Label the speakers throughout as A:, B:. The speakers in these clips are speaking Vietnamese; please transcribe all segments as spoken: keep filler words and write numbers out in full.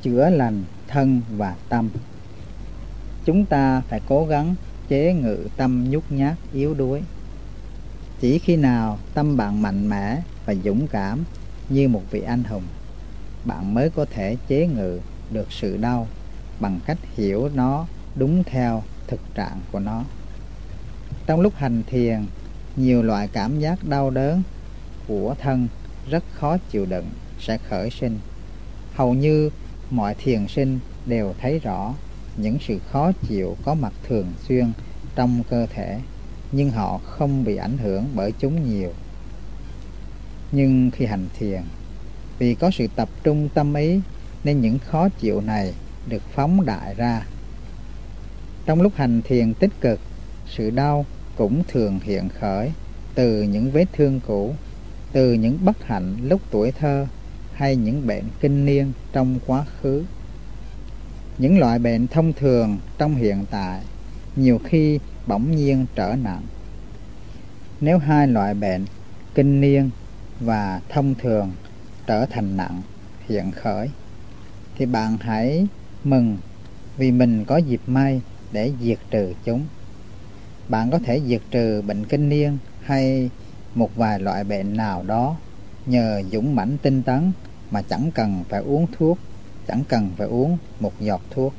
A: chữa lành thân và tâm. Chúng ta phải cố gắng chế ngự tâm nhút nhát yếu đuối. Chỉ khi nào tâm bạn mạnh mẽ và dũng cảm như một vị anh hùng, bạn mới có thể chế ngự được sự đau bằng cách hiểu nó đúng theo thực trạng của nó. Trong lúc hành thiền, nhiều loại cảm giác đau đớn của thân rất khó chịu đựng sẽ khởi sinh. Hầu như mọi thiền sinh đều thấy rõ những sự khó chịu có mặt thường xuyên trong cơ thể, nhưng họ không bị ảnh hưởng bởi chúng nhiều. Nhưng khi hành thiền, vì có sự tập trung tâm ý nên những khó chịu này được phóng đại ra. Trong lúc hành thiền tích cực, sự đau cũng thường hiện khởi từ những vết thương cũ, từ những bất hạnh lúc tuổi thơ hay những bệnh kinh niên trong quá khứ. Những loại bệnh thông thường trong hiện tại nhiều khi bỗng nhiên trở nặng. Nếu hai loại bệnh kinh niên và thông thường trở thành nặng hiện khởi, thì bạn hãy mừng vì mình có dịp may để diệt trừ chúng. Bạn có thể diệt trừ bệnh kinh niên hay một vài loại bệnh nào đó nhờ dũng mãnh tinh tấn mà chẳng cần phải uống thuốc, chẳng cần phải uống một giọt thuốc.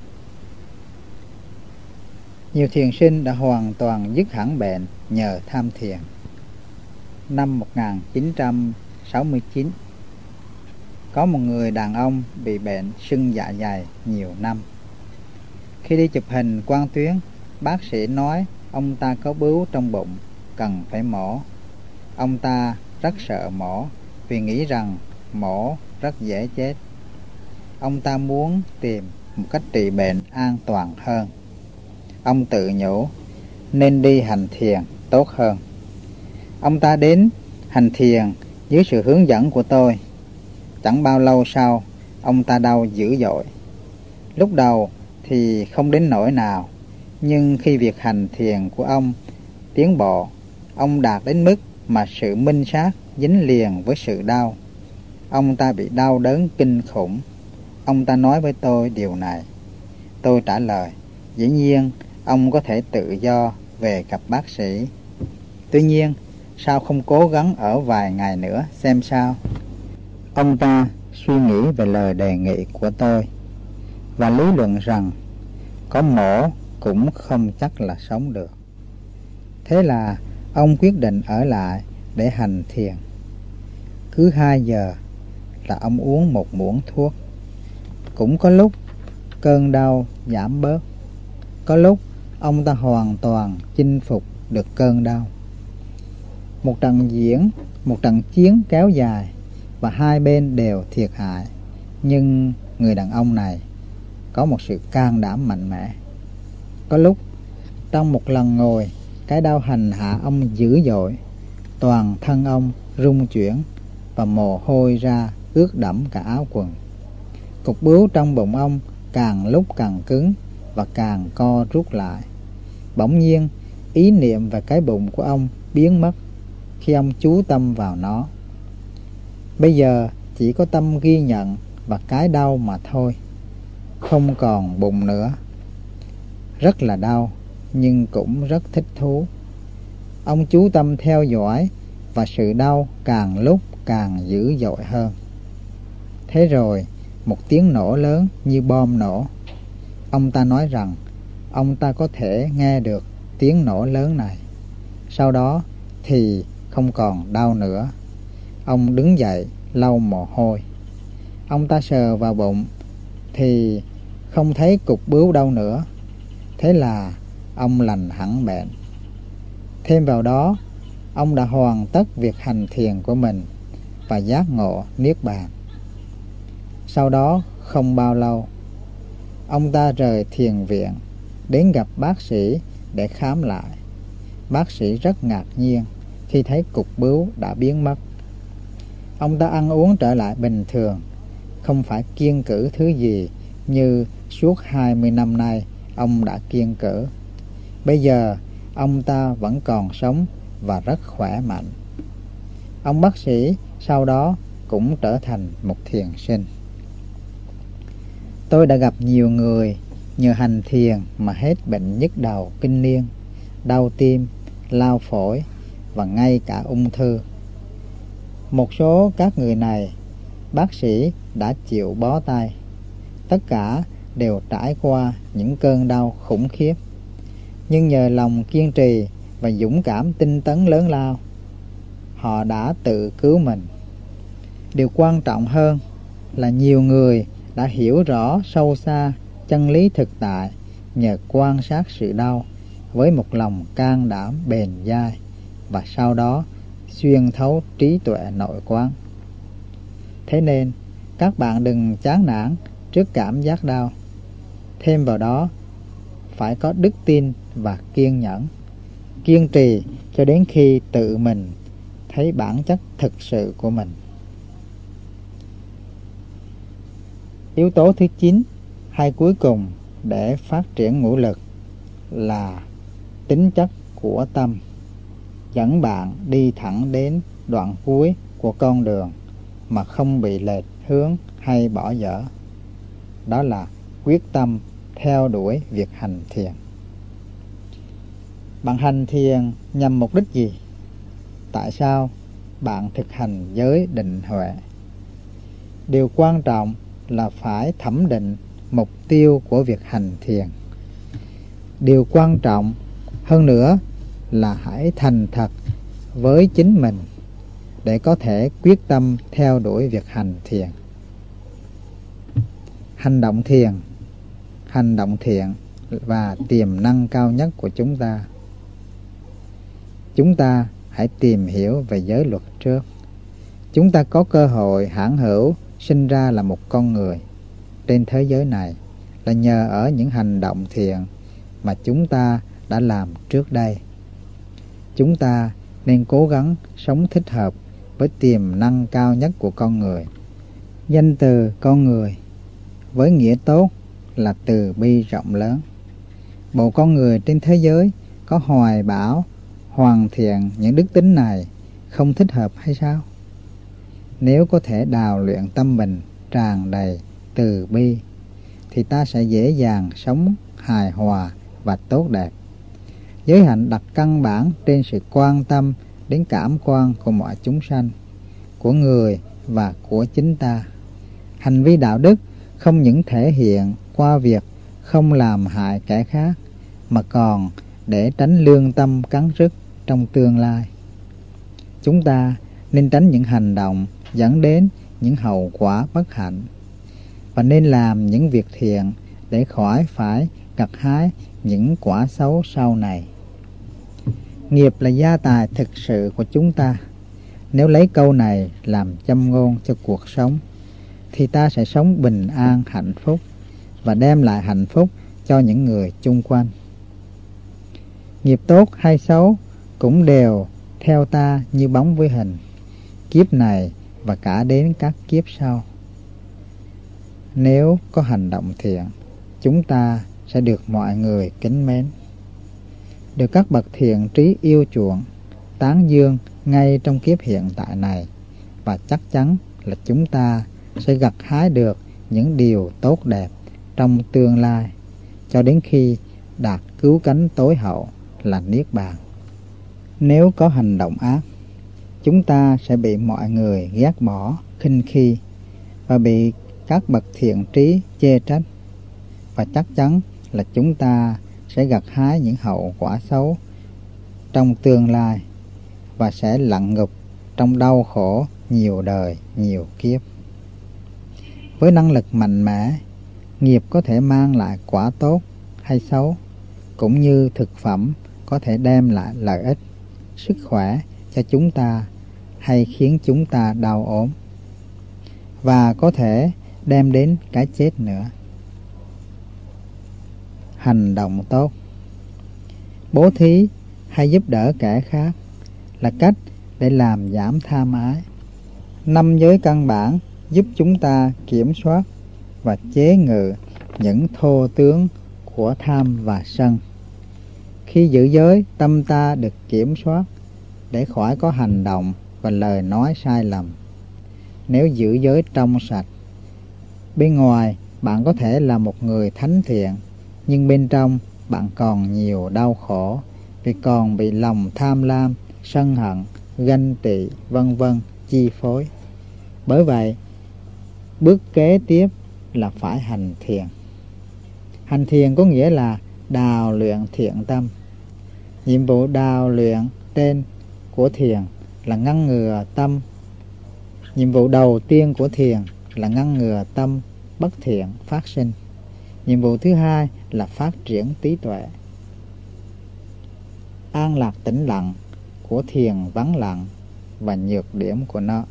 A: Nhiều thiền sinh đã hoàn toàn dứt hẳn bệnh nhờ tham thiền. Năm một nghìn chín trăm sáu mươi chín, có một người đàn ông bị bệnh sưng dạ dày nhiều năm. Khi đi chụp hình quang tuyến, bác sĩ nói ông ta có bướu trong bụng, cần phải mổ. Ông ta rất sợ mổ vì nghĩ rằng mổ rất dễ chết. Ông ta muốn tìm một cách trị bệnh an toàn hơn. Ông tự nhủ nên đi hành thiền tốt hơn. Ông ta đến hành thiền dưới sự hướng dẫn của tôi. Chẳng bao lâu sau, ông ta đau dữ dội. Lúc đầu thì không đến nỗi nào, nhưng khi việc hành thiền của ông tiến bộ, ông đạt đến mức mà sự minh sát dính liền với sự đau. Ông ta bị đau đớn kinh khủng. Ông ta nói với tôi điều này. Tôi trả lời, dĩ nhiên ông có thể tự do về gặp bác sĩ. Tuy nhiên, sao không cố gắng ở vài ngày nữa xem sao? Ông ta suy nghĩ về lời đề nghị của tôi và lý luận rằng có mổ cũng không chắc là sống được. Thế là ông quyết định ở lại để hành thiền. Cứ hai giờ là ông uống một muỗng thuốc. Cũng có lúc cơn đau giảm bớt, có lúc ông ta hoàn toàn chinh phục được cơn đau. Một trận diễn, một trận chiến kéo dài và hai bên đều thiệt hại, nhưng người đàn ông này có một sự can đảm mạnh mẽ. Có lúc trong một lần ngồi, cái đau hành hạ ông dữ dội, toàn thân ông rung chuyển và mồ hôi ra ướt đẫm cả áo quần. Cục bướu trong bụng ông càng lúc càng cứng và càng co rút lại. Bỗng nhiên, ý niệm về cái bụng của ông biến mất khi ông chú tâm vào nó. Bây giờ chỉ có tâm ghi nhận và cái đau mà thôi, không còn bụng nữa. Rất là đau, nhưng cũng rất thích thú. Ông chú tâm theo dõi và sự đau càng lúc càng dữ dội hơn. Thế rồi, một tiếng nổ lớn như bom nổ. Ông ta nói rằng ông ta có thể nghe được tiếng nổ lớn này. Sau đó thì không còn đau nữa. Ông đứng dậy lau mồ hôi. Ông ta sờ vào bụng thì không thấy cục bướu đâu nữa. Thế là ông lành hẳn bệnh. Thêm vào đó, ông đã hoàn tất việc hành thiền của mình và giác ngộ niết bàn. Sau đó không bao lâu, ông ta rời thiền viện đến gặp bác sĩ để khám lại. Bác sĩ rất ngạc nhiên khi thấy cục bướu đã biến mất. Ông ta ăn uống trở lại bình thường, không phải kiêng cữ thứ gì như suốt hai mươi năm nay ông đã kiêng cữ. Bây giờ ông ta vẫn còn sống và rất khỏe mạnh. Ông bác sĩ sau đó cũng trở thành một thiền sinh. Tôi đã gặp nhiều người nhờ hành thiền mà hết bệnh nhức đầu kinh niên, đau tim, lao phổi và ngay cả ung thư. Một số các người này, bác sĩ đã chịu bó tay. Tất cả đều trải qua những cơn đau khủng khiếp. Nhưng nhờ lòng kiên trì và dũng cảm tinh tấn lớn lao, họ đã tự cứu mình. Điều quan trọng hơn là nhiều người đã hiểu rõ sâu xa chân lý thực tại nhờ quan sát sự đau với một lòng can đảm bền dai và sau đó xuyên thấu trí tuệ nội quán. Thế nên các bạn đừng chán nản trước cảm giác đau. Thêm vào đó phải có đức tin và kiên nhẫn, kiên trì cho đến khi tự mình thấy bản chất thực sự của mình. Yếu tố thứ chín hay cuối cùng để phát triển ngũ lực là tính chất của tâm, dẫn bạn đi thẳng đến đoạn cuối của con đường mà không bị lệch hướng hay bỏ dở. Đó là quyết tâm theo đuổi việc hành thiền. Bạn hành thiền nhằm mục đích gì? Tại sao bạn thực hành giới định huệ? Điều quan trọng là phải thẩm định mục tiêu của việc hành thiền. Điều quan trọng hơn nữa là hãy thành thật với chính mình để có thể quyết tâm theo đuổi việc hành thiền. Hành động thiền, hành động thiện và tiềm năng cao nhất của chúng ta. Chúng ta hãy tìm hiểu về giới luật trước. Chúng ta có cơ hội hãn hữu sinh ra là một con người trên thế giới này là nhờ ở những hành động thiện mà chúng ta đã làm trước đây. Chúng ta nên cố gắng sống thích hợp với tiềm năng cao nhất của con người. Danh từ con người với nghĩa tốt là từ bi rộng lớn. Bộ con người trên thế giới có hoài bão, hoàn thiện những đức tính này không thích hợp hay sao? Nếu có thể đào luyện tâm mình tràn đầy từ bi thì ta sẽ dễ dàng sống hài hòa và tốt đẹp. Giới hạnh đặt căn bản trên sự quan tâm đến cảm quan của mọi chúng sanh, của người và của chính ta. Hành vi đạo đức không những thể hiện qua việc không làm hại kẻ khác mà còn để tránh lương tâm cắn rứt trong tương lai. Chúng ta nên tránh những hành động dẫn đến những hậu quả bất hạnh và nên làm những việc thiện để khỏi phải gặt hái những quả xấu sau này. Nghiệp là gia tài thực sự của chúng ta. Nếu lấy câu này làm châm ngôn cho cuộc sống thì ta sẽ sống bình an hạnh phúc và đem lại hạnh phúc cho những người chung quanh. Nghiệp tốt hay xấu cũng đều theo ta như bóng với hình, kiếp này và cả đến các kiếp sau. Nếu có hành động thiện, chúng ta sẽ được mọi người kính mến, được các bậc thiện trí yêu chuộng, tán dương ngay trong kiếp hiện tại này, và chắc chắn là chúng ta sẽ gặt hái được những điều tốt đẹp trong tương lai cho đến khi đạt cứu cánh tối hậu là niết bàn. Nếu có hành động ác, chúng ta sẽ bị mọi người ghét bỏ, khinh khi và bị các bậc thiện trí chê trách, và chắc chắn là chúng ta sẽ gặt hái những hậu quả xấu trong tương lai và sẽ lặn ngục trong đau khổ nhiều đời nhiều kiếp. Với năng lực mạnh mẽ, nghiệp có thể mang lại quả tốt hay xấu, cũng như thực phẩm có thể đem lại lợi ích, sức khỏe cho chúng ta hay khiến chúng ta đau ốm, và có thể đem đến cái chết nữa. Hành động tốt, bố thí hay giúp đỡ kẻ khác là cách để làm giảm tham ái. Năm giới căn bản giúp chúng ta kiểm soát và chế ngự những thô tướng của tham và sân. Khi giữ giới, tâm ta được kiểm soát để khỏi có hành động và lời nói sai lầm. Nếu giữ giới trong sạch, bên ngoài bạn có thể là một người thánh thiện, nhưng bên trong bạn còn nhiều đau khổ vì còn bị lòng tham lam, sân hận, ganh tị, vân vân chi phối. Bởi vậy, bước kế tiếp là phải hành thiền. Hành thiền có nghĩa là đào luyện thiện tâm. Nhiệm vụ đào luyện trên của thiền là ngăn ngừa tâm. Nhiệm vụ đầu tiên của thiền là ngăn ngừa tâm bất thiện phát sinh. Nhiệm vụ thứ hai là phát triển trí tuệ. An lạc tĩnh lặng của thiền vắng lặng và nhược điểm của nó.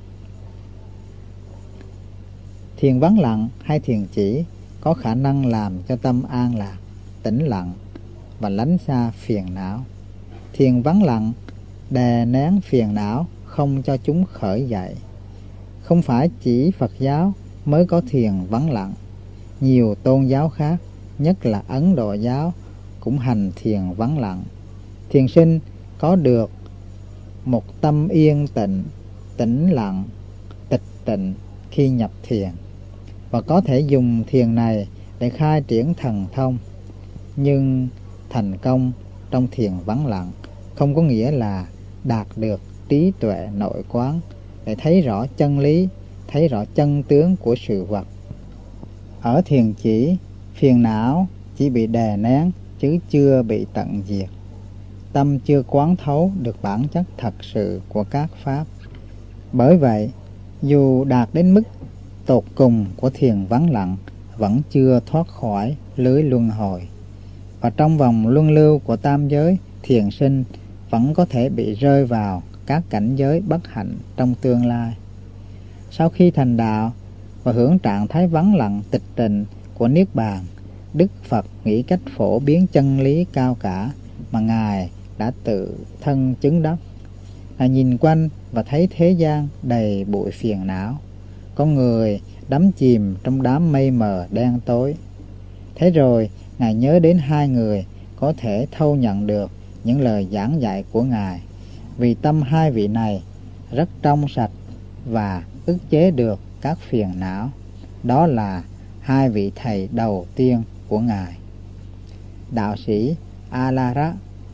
A: Thiền vắng lặng hay thiền chỉ có khả năng làm cho tâm an lạc, tĩnh lặng và lánh xa phiền não. Thiền vắng lặng đè nén phiền não, không cho chúng khởi dậy. Không phải chỉ Phật giáo mới có thiền vắng lặng. Nhiều tôn giáo khác, nhất là Ấn Độ giáo, cũng hành thiền vắng lặng. Thiền sinh có được một tâm yên tịnh, tĩnh lặng, tịch tịnh khi nhập thiền, và có thể dùng thiền này để khai triển thần thông. Nhưng thành công trong thiền vắng lặng không có nghĩa là đạt được trí tuệ nội quán để thấy rõ chân lý, thấy rõ chân tướng của sự vật. Ở thiền chỉ, phiền não chỉ bị đè nén chứ chưa bị tận diệt. Tâm chưa quán thấu được bản chất thật sự của các pháp. Bởi vậy, dù đạt đến mức tột cùng của thiền vắng lặng, vẫn chưa thoát khỏi lưới luân hồi. Và trong vòng luân lưu của tam giới, thiền sinh vẫn có thể bị rơi vào các cảnh giới bất hạnh trong tương lai. Sau khi thành đạo và hưởng trạng thái vắng lặng tịch tịnh của Niết Bàn, Đức Phật nghĩ cách phổ biến chân lý cao cả mà Ngài đã tự thân chứng đắc. Ngài nhìn quanh và thấy thế gian đầy bụi phiền não, con người đắm chìm trong đám mây mờ đen tối. Thế rồi Ngài nhớ đến hai người có thể thâu nhận được những lời giảng dạy của Ngài, vì tâm hai vị này rất trong sạch và ức chế được các phiền não. Đó là hai vị thầy đầu tiên của Ngài, đạo sĩ Alara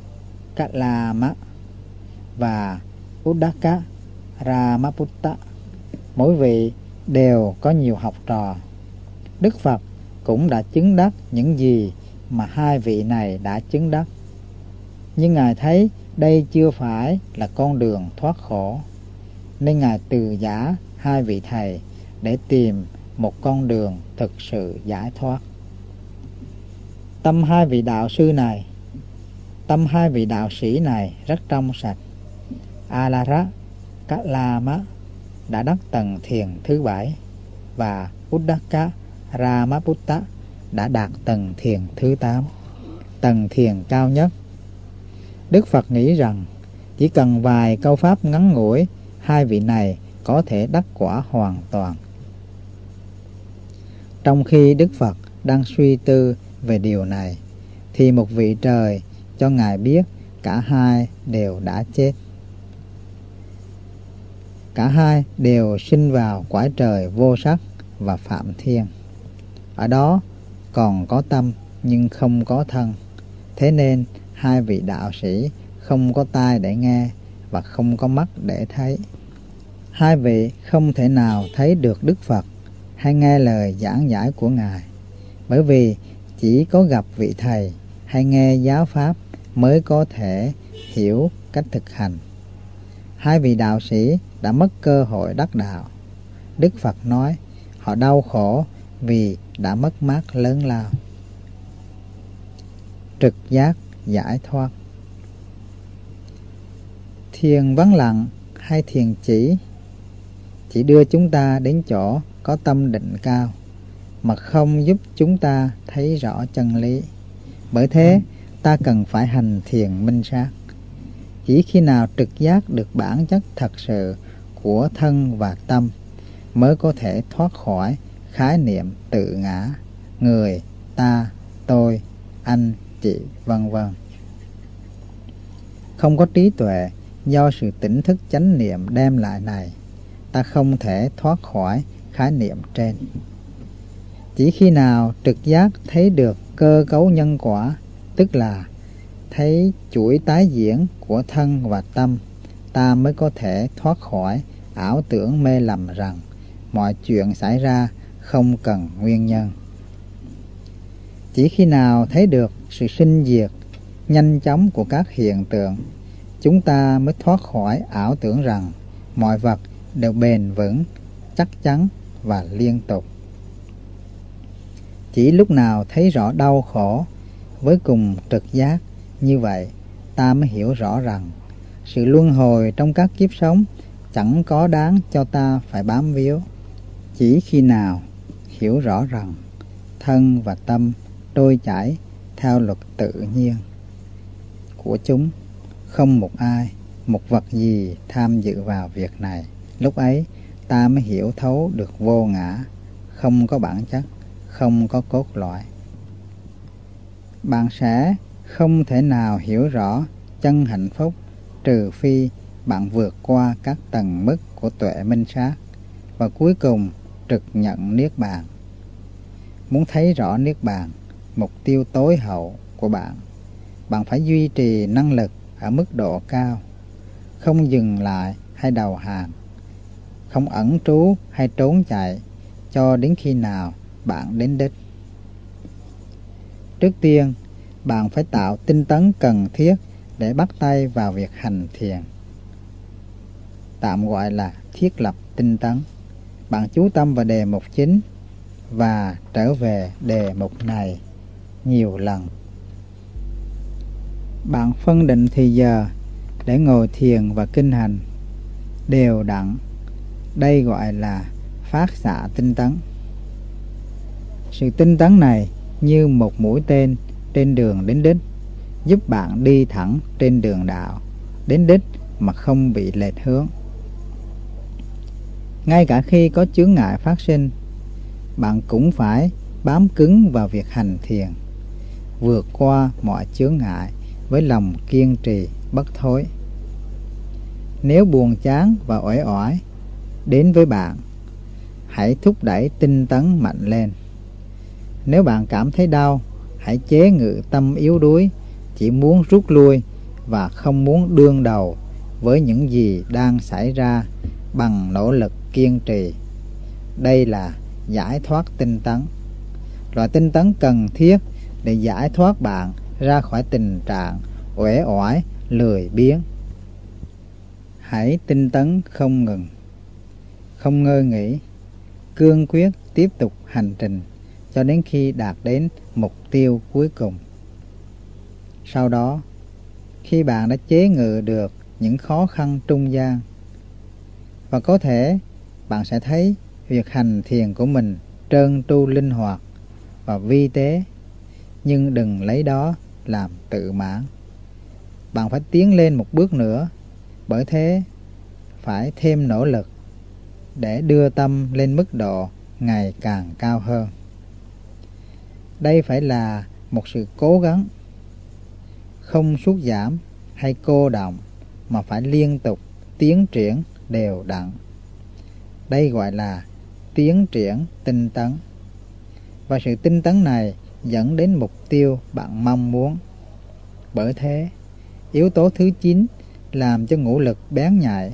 A: Kalama và Uddaka Ramaputta. Mỗi vị đều có nhiều học trò. Đức Phật cũng đã chứng đắc những gì mà hai vị này đã chứng đắc. Nhưng Ngài thấy đây chưa phải là con đường thoát khổ, nên Ngài từ giã hai vị thầy để tìm một con đường thực sự giải thoát. Tâm hai vị đạo sư này, tâm hai vị đạo sĩ này rất trong sạch. Alara Kalama đã đắc tầng thiền thứ bảy và Uddaka Ramaputta đã đạt tầng thiền thứ tám, tầng thiền cao nhất. Đức Phật nghĩ rằng chỉ cần vài câu pháp ngắn ngủi, hai vị này có thể đắc quả hoàn toàn. Trong khi Đức Phật đang suy tư về điều này, thì một vị trời cho Ngài biết cả hai đều đã chết. Cả hai đều sinh vào cõi trời vô sắc và phạm thiên. Ở đó còn có tâm nhưng không có thân. Thế nên hai vị đạo sĩ không có tai để nghe và không có mắt để thấy. Hai vị không thể nào thấy được Đức Phật hay nghe lời giảng giải của Ngài, bởi vì chỉ có gặp vị thầy hay nghe giáo pháp mới có thể hiểu cách thực hành. Hai vị đạo sĩ đã mất cơ hội đắc đạo. Đức Phật nói họ đau khổ vì đã mất mát lớn lao. Trực giác giải thoát. Thiền vắng lặng hay thiền chỉ chỉ đưa chúng ta đến chỗ có tâm định cao, mà không giúp chúng ta thấy rõ chân lý. Bởi thế ta cần phải hành thiền minh sát. Chỉ khi nào trực giác được bản chất thật sự của thân và tâm mới có thể thoát khỏi khái niệm tự ngã, người, ta, tôi, anh, chị, vân vân. Không có trí tuệ do sự tỉnh thức chánh niệm đem lại này, ta không thể thoát khỏi khái niệm trên. Chỉ Chỉ khi nào trực giác thấy được cơ cấu nhân quả, tức là thấy chuỗi tái diễn của thân và tâm, ta mới có thể thoát khỏi ảo tưởng mê lầm rằng mọi chuyện xảy ra không cần nguyên nhân. Chỉ khi nào thấy được sự sinh diệt nhanh chóng của các hiện tượng, chúng ta mới thoát khỏi ảo tưởng rằng mọi vật đều bền vững, chắc chắn và liên tục. Chỉ lúc nào thấy rõ đau khổ với cùng trực giác như vậy, ta mới hiểu rõ rằng sự luân hồi trong các kiếp sống chẳng có đáng cho ta phải bám víu. Chỉ khi nào hiểu rõ rằng thân và tâm trôi chảy theo luật tự nhiên của chúng, không một ai, một vật gì tham dự vào việc này, lúc ấy ta mới hiểu thấu được vô ngã, không có bản chất, không có cốt lõi. Bạn sẽ không thể nào hiểu rõ chân hạnh phúc trừ phi bạn vượt qua các tầng mức của tuệ minh sát và cuối cùng trực nhận niết bàn. Muốn thấy rõ niết bàn, mục tiêu tối hậu của bạn, bạn phải duy trì năng lực ở mức độ cao, không dừng lại hay đầu hàng, không ẩn trú hay trốn chạy cho đến khi nào bạn đến đích. Trước tiên, bạn phải tạo tinh tấn cần thiết để bắt tay vào việc hành thiền, tạm gọi là thiết lập tinh tấn. Bạn chú tâm vào đề mục chính và trở về đề mục này nhiều lần. Bạn phân định thì giờ để ngồi thiền và kinh hành đều đặn. Đây gọi là phát xạ tinh tấn. Sự tinh tấn này như một mũi tên trên đường đến đích, giúp bạn đi thẳng trên đường đạo đến đích mà không bị lệch hướng. Ngay cả khi có chướng ngại phát sinh, bạn cũng phải bám cứng vào việc hành thiền, vượt qua mọi chướng ngại với lòng kiên trì bất thối. Nếu buồn chán và uể oải đến với bạn, hãy thúc đẩy tinh tấn mạnh lên. Nếu bạn cảm thấy đau, hãy chế ngự tâm yếu đuối, chỉ muốn rút lui và không muốn đương đầu với những gì đang xảy ra bằng nỗ lực kiên trì. Đây là giải thoát tinh tấn, loại tinh tấn cần thiết để giải thoát bạn ra khỏi tình trạng uể oải, lười biếng. Hãy tinh tấn không ngừng, không ngơi nghỉ, cương quyết tiếp tục hành trình cho đến khi đạt đến mục tiêu cuối cùng. Sau đó, khi bạn đã chế ngự được những khó khăn trung gian, và có thể bạn sẽ thấy việc hành thiền của mình trơn tru linh hoạt và vi tế, nhưng đừng lấy đó làm tự mãn. Bạn phải tiến lên một bước nữa, bởi thế phải thêm nỗ lực để đưa tâm lên mức độ ngày càng cao hơn. Đây phải là một sự cố gắng, không sút giảm hay cô đọng, mà phải liên tục tiến triển đều đặn. Đây gọi là tiến triển tinh tấn. Và sự tinh tấn này dẫn đến mục tiêu bạn mong muốn. Bởi thế, yếu tố thứ chín làm cho ngũ lực bén nhạy,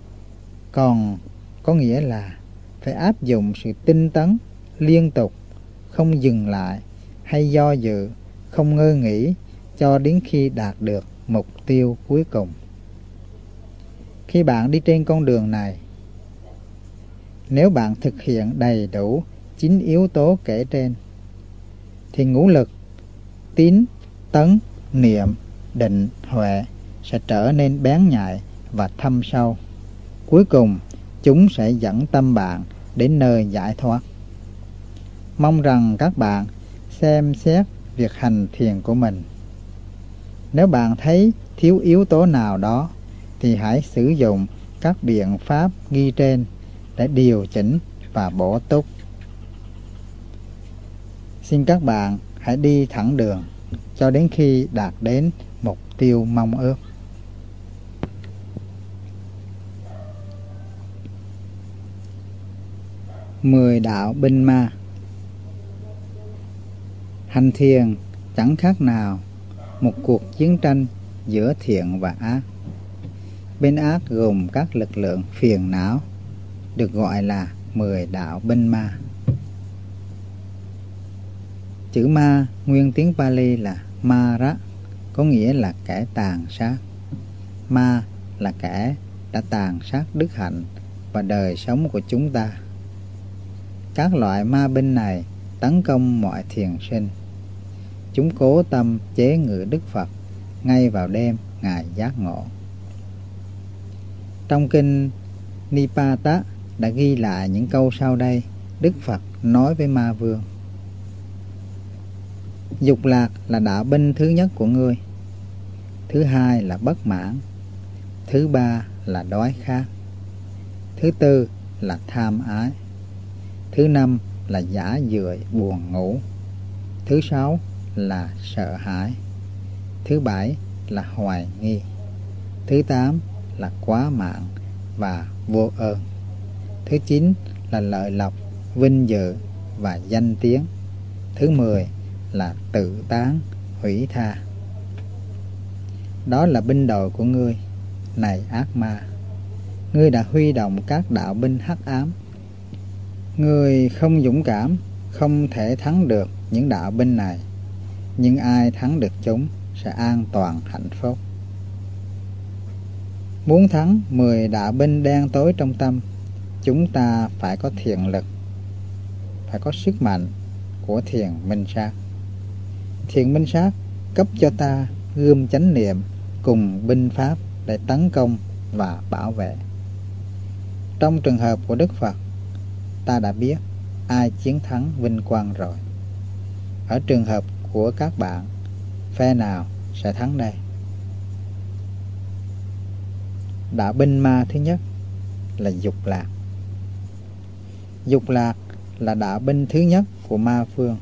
A: còn có nghĩa là phải áp dụng sự tinh tấn liên tục, không dừng lại hay do dự, không ngơi nghỉ cho đến khi đạt được mục tiêu cuối cùng. Khi bạn đi trên con đường này, nếu bạn thực hiện đầy đủ chín yếu tố kể trên, thì ngũ lực tín, tấn, niệm, định, huệ sẽ trở nên bén nhạy và thâm sâu. Cuối cùng, chúng sẽ dẫn tâm bạn đến nơi giải thoát. Mong rằng các bạn xem xét việc hành thiền của mình. Nếu bạn thấy thiếu yếu tố nào đó, thì hãy sử dụng các biện pháp ghi trên để điều chỉnh và bổ túc. Xin các bạn hãy đi thẳng đường cho đến khi đạt đến mục tiêu mong ước. Mười đạo binh ma. Hành thiền chẳng khác nào một cuộc chiến tranh giữa thiện và ác. Bên ác gồm các lực lượng phiền não, được gọi là mười đạo binh ma. Chữ ma nguyên tiếng Pali là Mara, có nghĩa là kẻ tàn sát. Ma là kẻ đã tàn sát đức hạnh và đời sống của chúng ta. Các loại ma binh này tấn công mọi thiền sinh. Chúng cố tâm chế ngự Đức Phật ngay vào đêm Ngài giác ngộ. Trong kinh Nipata đã ghi lại những câu sau đây. Đức Phật nói với ma vương: dục lạc là đạo binh thứ nhất của ngươi. Thứ hai là bất mãn. Thứ ba là đói khát. Thứ tư là tham ái. Thứ năm là giả dưỡi buồn ngủ. Thứ sáu là sợ hãi. Thứ bảy là hoài nghi. Thứ tám là quá mạng và vô ơn. Thứ chín là lợi lộc, vinh dự và danh tiếng. Thứ mười là tự tán, hủy tha. Đó là binh đội của ngươi, này ác ma. Ngươi đã huy động các đạo binh hắc ám. Ngươi không dũng cảm, không thể thắng được những đạo binh này. Nhưng ai thắng được chúng sẽ an toàn hạnh phúc. Muốn thắng mười đạo binh đen tối trong tâm, chúng ta phải có thiện lực, phải có sức mạnh của thiền minh sát. Thiền minh sát cấp cho ta gươm chánh niệm cùng binh pháp để tấn công và bảo vệ. Trong trường hợp của Đức Phật, ta đã biết ai chiến thắng vinh quang rồi. Ở trường hợp của các bạn, phe nào sẽ thắng đây? Đạo binh ma thứ nhất là dục lạc. Dục lạc là đạo binh thứ nhất của ma phương.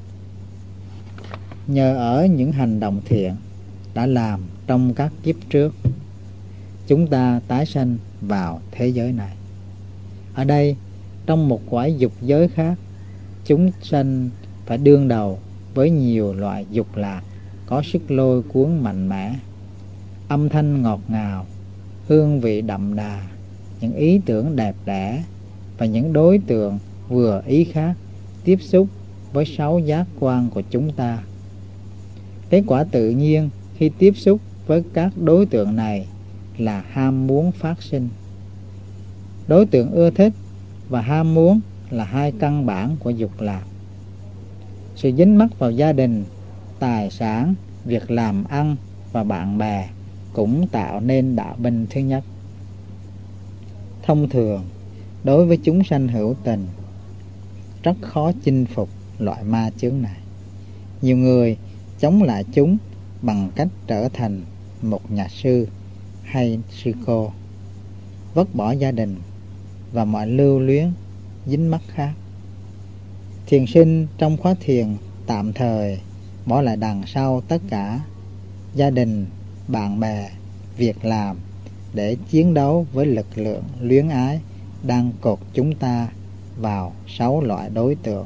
A: Nhờ ở những hành động thiện đã làm trong các kiếp trước, chúng ta tái sanh vào thế giới này. Ở đây, trong một cõi dục giới khác, chúng sanh phải đương đầu với nhiều loại dục lạc có sức lôi cuốn mạnh mẽ, âm thanh ngọt ngào, hương vị đậm đà, những ý tưởng đẹp đẽ và những đối tượng vừa ý khác tiếp xúc với sáu giác quan của chúng ta. Kết quả tự nhiên khi tiếp xúc với các đối tượng này là ham muốn phát sinh. Đối tượng ưa thích và ham muốn là hai căn bản của dục lạc. Sự dính mắc vào gia đình, tài sản, việc làm ăn và bạn bè cũng tạo nên đạo binh thứ nhất. Thông thường, đối với chúng sanh hữu tình, rất khó chinh phục loại ma chướng này. Nhiều người chống lại chúng bằng cách trở thành một nhà sư hay sư cô, vứt bỏ gia đình và mọi lưu luyến dính mắc khác. Thiền sinh trong khóa thiền tạm thời bỏ lại đằng sau tất cả gia đình, bạn bè, việc làm để chiến đấu với lực lượng luyến ái đang cột chúng ta vào sáu loại đối tượng.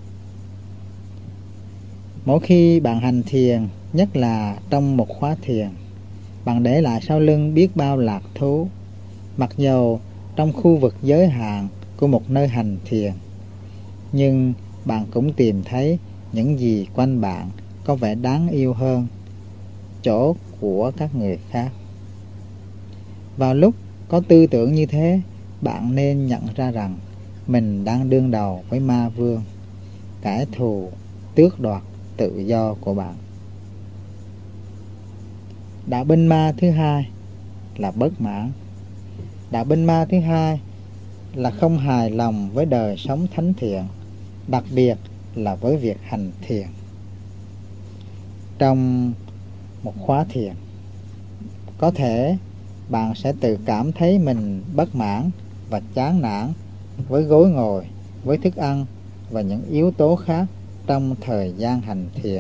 A: Mỗi khi bạn hành thiền, nhất là trong một khóa thiền, bạn để lại sau lưng biết bao lạc thú. Mặc dầu trong khu vực giới hạn của một nơi hành thiền, nhưng bạn cũng tìm thấy những gì quanh bạn có vẻ đáng yêu hơn chỗ của các người khác. Vào lúc có tư tưởng như thế, bạn nên nhận ra rằng mình đang đương đầu với ma vương, kẻ thù tước đoạt tự do của bạn. Đạo binh ma thứ hai là bất mãn. Đạo binh ma thứ hai là không hài lòng với đời sống thánh thiện, đặc biệt là với việc hành thiền. Trong một khóa thiền, có thể bạn sẽ tự cảm thấy mình bất mãn và chán nản với gối ngồi, với thức ăn và những yếu tố khác trong thời gian hành thiền.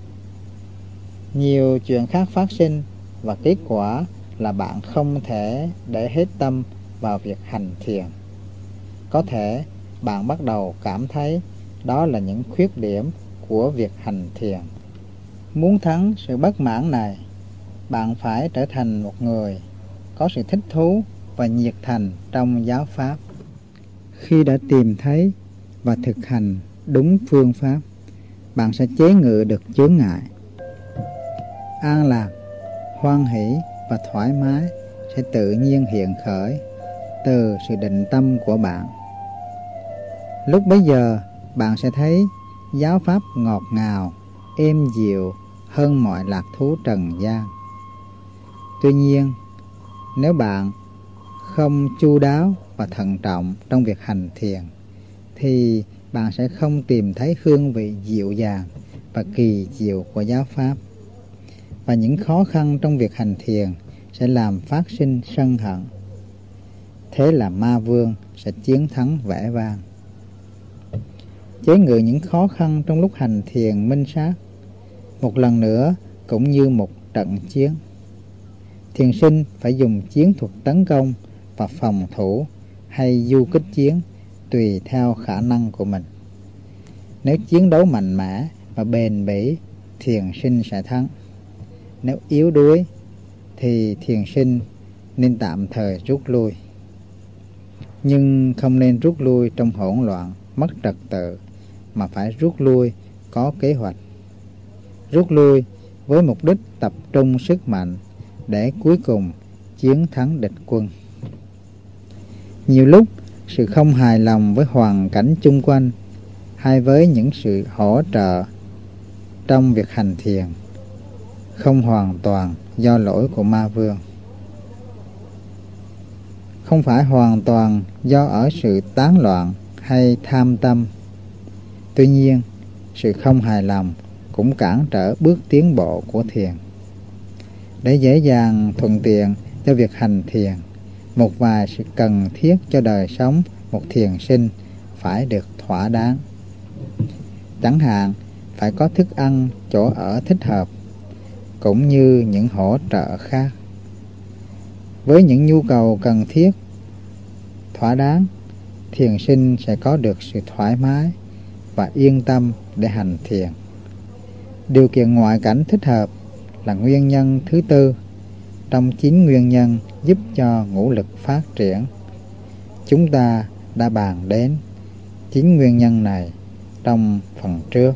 A: Nhiều chuyện khác phát sinh và kết quả là bạn không thể để hết tâm vào việc hành thiền. Có thể bạn bắt đầu cảm thấy đó là những khuyết điểm của việc hành thiền. Muốn thắng sự bất mãn này, bạn phải trở thành một người có sự thích thú và nhiệt thành trong giáo pháp. Khi đã tìm thấy và thực hành đúng phương pháp, bạn sẽ chế ngự được chướng ngại. An lạc, hoan hỷ và thoải mái sẽ tự nhiên hiện khởi từ sự định tâm của bạn. Lúc bấy giờ, bạn sẽ thấy giáo pháp ngọt ngào, êm dịu hơn mọi lạc thú trần gian. Tuy nhiên, nếu bạn không chu đáo và thận trọng trong việc hành thiền, thì bạn sẽ không tìm thấy hương vị dịu dàng và kỳ diệu của giáo pháp. Và những khó khăn trong việc hành thiền sẽ làm phát sinh sân hận. Thế là ma vương sẽ chiến thắng vẻ vang. Chế ngự những khó khăn trong lúc hành thiền minh sát một lần nữa cũng như một trận chiến. Thiền sinh phải dùng chiến thuật tấn công và phòng thủ hay du kích chiến tùy theo khả năng của mình. Nếu chiến đấu mạnh mẽ và bền bỉ, thiền sinh sẽ thắng. Nếu yếu đuối thì thiền sinh nên tạm thời rút lui. Nhưng không nên rút lui trong hỗn loạn, mất trật tự, mà phải rút lui có kế hoạch. Rút lui với mục đích tập trung sức mạnh để cuối cùng chiến thắng địch quân. Nhiều lúc, sự không hài lòng với hoàn cảnh chung quanh hay với những sự hỗ trợ trong việc hành thiền không hoàn toàn do lỗi của ma vương. Không phải hoàn toàn do ở sự tán loạn hay tham tâm. Tuy nhiên, sự không hài lòng cũng cản trở bước tiến bộ của thiền. Để dễ dàng thuận tiện cho việc hành thiền, một vài sự cần thiết cho đời sống một thiền sinh phải được thỏa đáng. Chẳng hạn, phải có thức ăn, chỗ ở thích hợp, cũng như những hỗ trợ khác. Với những nhu cầu cần thiết thỏa đáng, thiền sinh sẽ có được sự thoải mái và yên tâm để hành thiền. Điều kiện ngoại cảnh thích hợp là nguyên nhân thứ tư trong chín nguyên nhân giúp cho ngũ lực phát triển. Chúng ta đã bàn đến chín nguyên nhân này trong phần trước.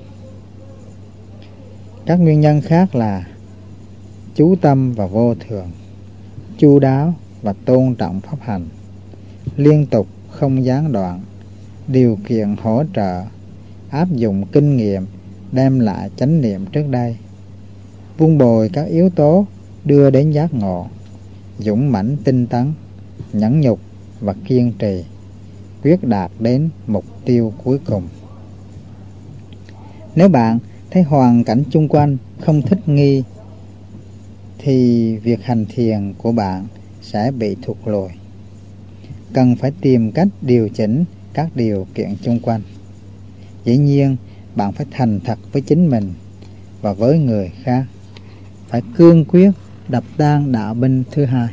A: Các nguyên nhân khác là chú tâm và vô thường, chu đáo và tôn trọng pháp hành, liên tục không gián đoạn, điều kiện hỗ trợ, áp dụng kinh nghiệm đem lại chánh niệm trước đây, vun bồi các yếu tố đưa đến giác ngộ, dũng mãnh tinh tấn, nhẫn nhục và kiên trì, quyết đạt đến mục tiêu cuối cùng. Nếu bạn thấy hoàn cảnh chung quanh không thích nghi, thì việc hành thiền của bạn sẽ bị thụt lùi. Cần phải tìm cách điều chỉnh các điều kiện chung quanh. Dĩ nhiên, bạn phải thành thật với chính mình và với người khác. Phải cương quyết đập tan đạo binh thứ hai.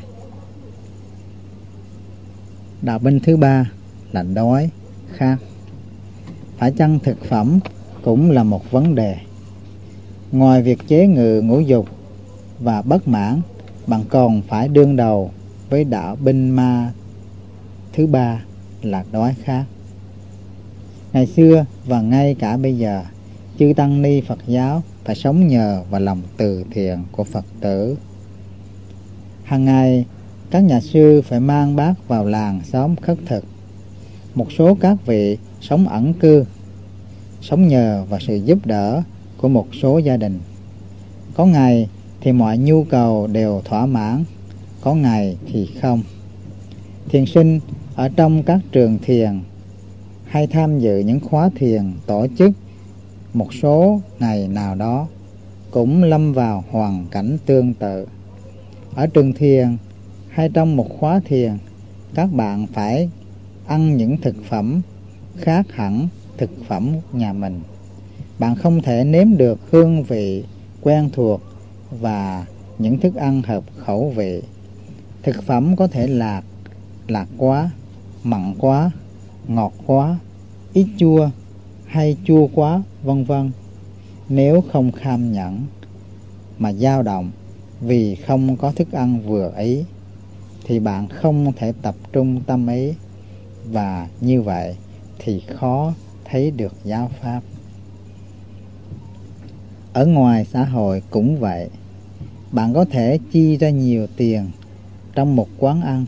A: Đạo binh thứ ba là đói, khát. Phải chăng thực phẩm cũng là một vấn đề. Ngoài việc chế ngự ngũ dục và bất mãn, bạn còn phải đương đầu với đạo binh ma thứ ba là đói khát. Ngày xưa và ngay cả bây giờ, chư tăng ni Phật giáo phải sống nhờ vào lòng từ thiện của Phật tử. Hàng ngày, các nhà sư phải mang bát vào làng xóm khất thực. Một số các vị sống ẩn cư, sống nhờ vào sự giúp đỡ của một số gia đình. Có ngày thì mọi nhu cầu đều thỏa mãn, có ngày thì không. Thiền sinh ở trong các trường thiền hay tham dự những khóa thiền tổ chức một số ngày nào đó cũng lâm vào hoàn cảnh tương tự. Ở trường thiền hay trong một khóa thiền, các bạn phải ăn những thực phẩm khác hẳn thực phẩm nhà mình. Bạn không thể nếm được hương vị quen thuộc và những thức ăn hợp khẩu vị. Thực phẩm có thể lạc, lạc quá, mặn quá, ngọt quá, ít chua hay chua quá, vân vân. Nếu không kham nhẫn mà dao động vì không có thức ăn vừa ý, thì bạn không thể tập trung tâm ý, và như vậy thì khó thấy được giáo pháp. Ở ngoài xã hội cũng vậy. Bạn có thể chi ra nhiều tiền trong một quán ăn,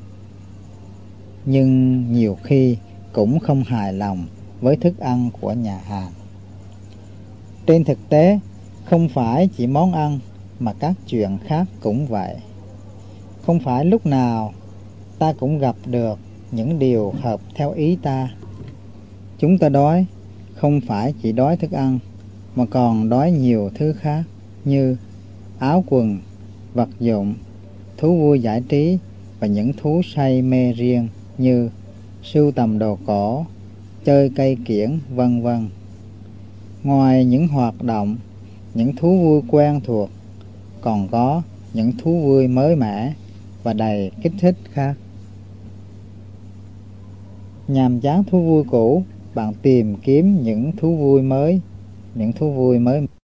A: nhưng nhiều khi cũng không hài lòng với thức ăn của nhà hàng. Trên thực tế, không phải chỉ món ăn mà các chuyện khác cũng vậy. Không phải lúc nào ta cũng gặp được những điều hợp theo ý ta. Chúng ta đói không phải chỉ đói thức ăn, mà còn đói nhiều thứ khác như áo quần, vật dụng, thú vui giải trí và những thú say mê riêng như sưu tầm đồ cổ, chơi cây kiểng, vân vân. Ngoài những hoạt động, những thú vui quen thuộc, còn có những thú vui mới mẻ và đầy kích thích khác. Nhàm chán thú vui cũ, bạn tìm kiếm những thú vui mới, những thú vui mới